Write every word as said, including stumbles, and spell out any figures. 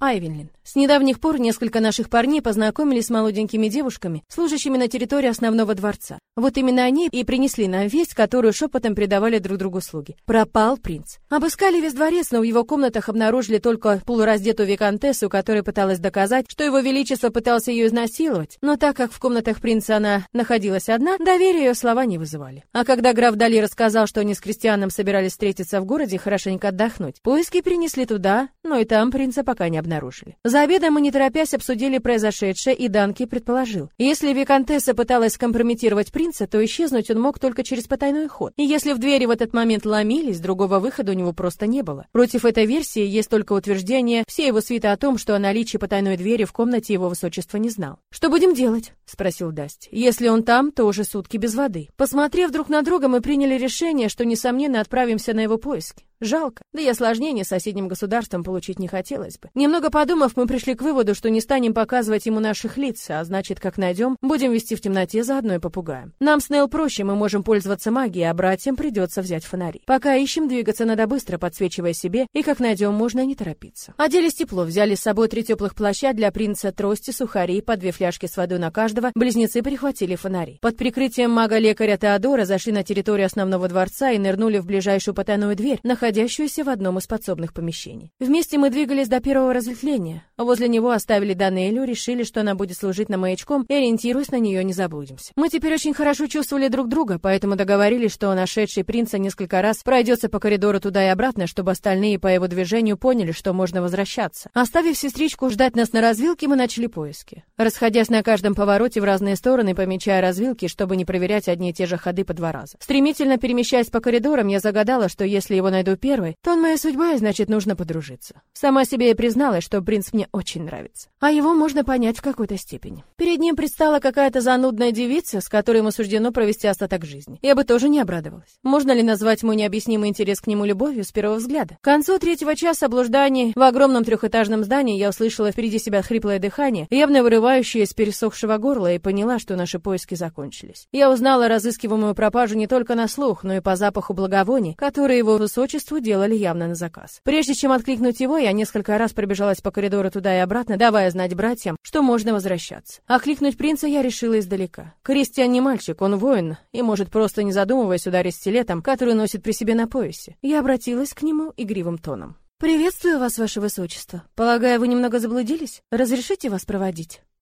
Айвенлин. С недавних пор несколько наших парней познакомились с молоденькими девушками, служащими на территории основного дворца. Вот именно они и принесли нам весть, которую шепотом передавали друг другу слуги. Пропал принц. Обыскали весь дворец, но в его комнатах обнаружили только полураздетую виконтессу, которая пыталась доказать, что его величество пытался ее изнасиловать, но так как в комнатах принца она находилась одна, доверия ее слова не вызывали. А когда граф Дали рассказал, что они с Кристианом собирались встретиться в городе и хорошенько отдохнуть, поиски принесли туда, но и там принца пока не обнаружили. За обедом мы, не торопясь, обсудили произошедшее, и Данки предположил, если виконтесса пыталась скомпрометировать принца, то исчезнуть он мог только через потайной ход. И если в двери в этот момент ломились, другого выхода у него просто не было. Против этой версии есть только утверждение всей его свиты о том, что о наличии потайной двери в комнате его высочества не знал. «Что будем делать?» — спросил Дасти. «Если он там, то уже сутки без воды». Посмотрев друг на друга, мы приняли решение, что, несомненно, отправимся на его поиски. Жалко. Да и осложнения с соседним государством получить не хотелось бы. Немного подумав, мы пришли к выводу, что не станем показывать ему наших лиц, а значит, как найдем, будем вести в темноте, заодно и попугаем. Нам с Нел проще, мы можем пользоваться магией, а братьям придется взять фонари. Пока ищем, двигаться надо быстро, подсвечивая себе, и как найдем, можно не торопиться. Оделись тепло, взяли с собой три теплых плаща для принца, трости, сухари, по две фляжки с водой на каждого, близнецы прихватили фонари. Под прикрытием мага-лекаря Теодора зашли на территорию основного дворца и нырнули в ближайшую потайную дверь, находящуюся в одном из подсобных помещений. Вместе мы двигались до первого разветвления. Возле него оставили Данелю, решили, что она будет служить нам маячком, и, ориентируясь на нее, не заблудимся. Мы теперь очень хорошо чувствовали друг друга, поэтому договорились, что нашедший принца несколько раз пройдется по коридору туда и обратно, чтобы остальные по его движению поняли, что можно возвращаться. Оставив сестричку ждать нас на развилке, мы начали поиски. Расходясь на каждом повороте в разные стороны, помечая развилки, чтобы не проверять одни и те же ходы по два раза. Стремительно перемещаясь по коридорам, я загадала, что если его найду первый, то он моя судьба, и значит, нужно подружиться. Сама себе и призналась, что принц мне очень нравится. А его можно понять в какой-то степени. Перед ним предстала какая-то занудная девица, с которой ему суждено провести остаток жизни. Я бы тоже не обрадовалась. Можно ли назвать мой необъяснимый интерес к нему любовью с первого взгляда? К концу третьего часа блужданий в огромном трехэтажном здании я услышала впереди себя хриплое дыхание, явно вырывающее из пересохшего горла, и поняла, что наши поиски закончились. Я узнала разыскиваемую пропажу не только на слух, но и по запаху благовоний, которые его высочеству делали явно на заказ. Прежде чем откликнуть его, я несколько раз пробежалась по коридору туда и обратно, давая знать братьям, что можно возвращаться. Окликнуть принца я решила издалека. Кристиан не мальчик, он воин, и может просто не задумываясь ударить стилетом, который носит при себе на поясе. Я обратилась к нему игривым тоном. «Приветствую вас, ваше высочество. Полагаю, вы немного заблудились? Разрешите вас проводить?»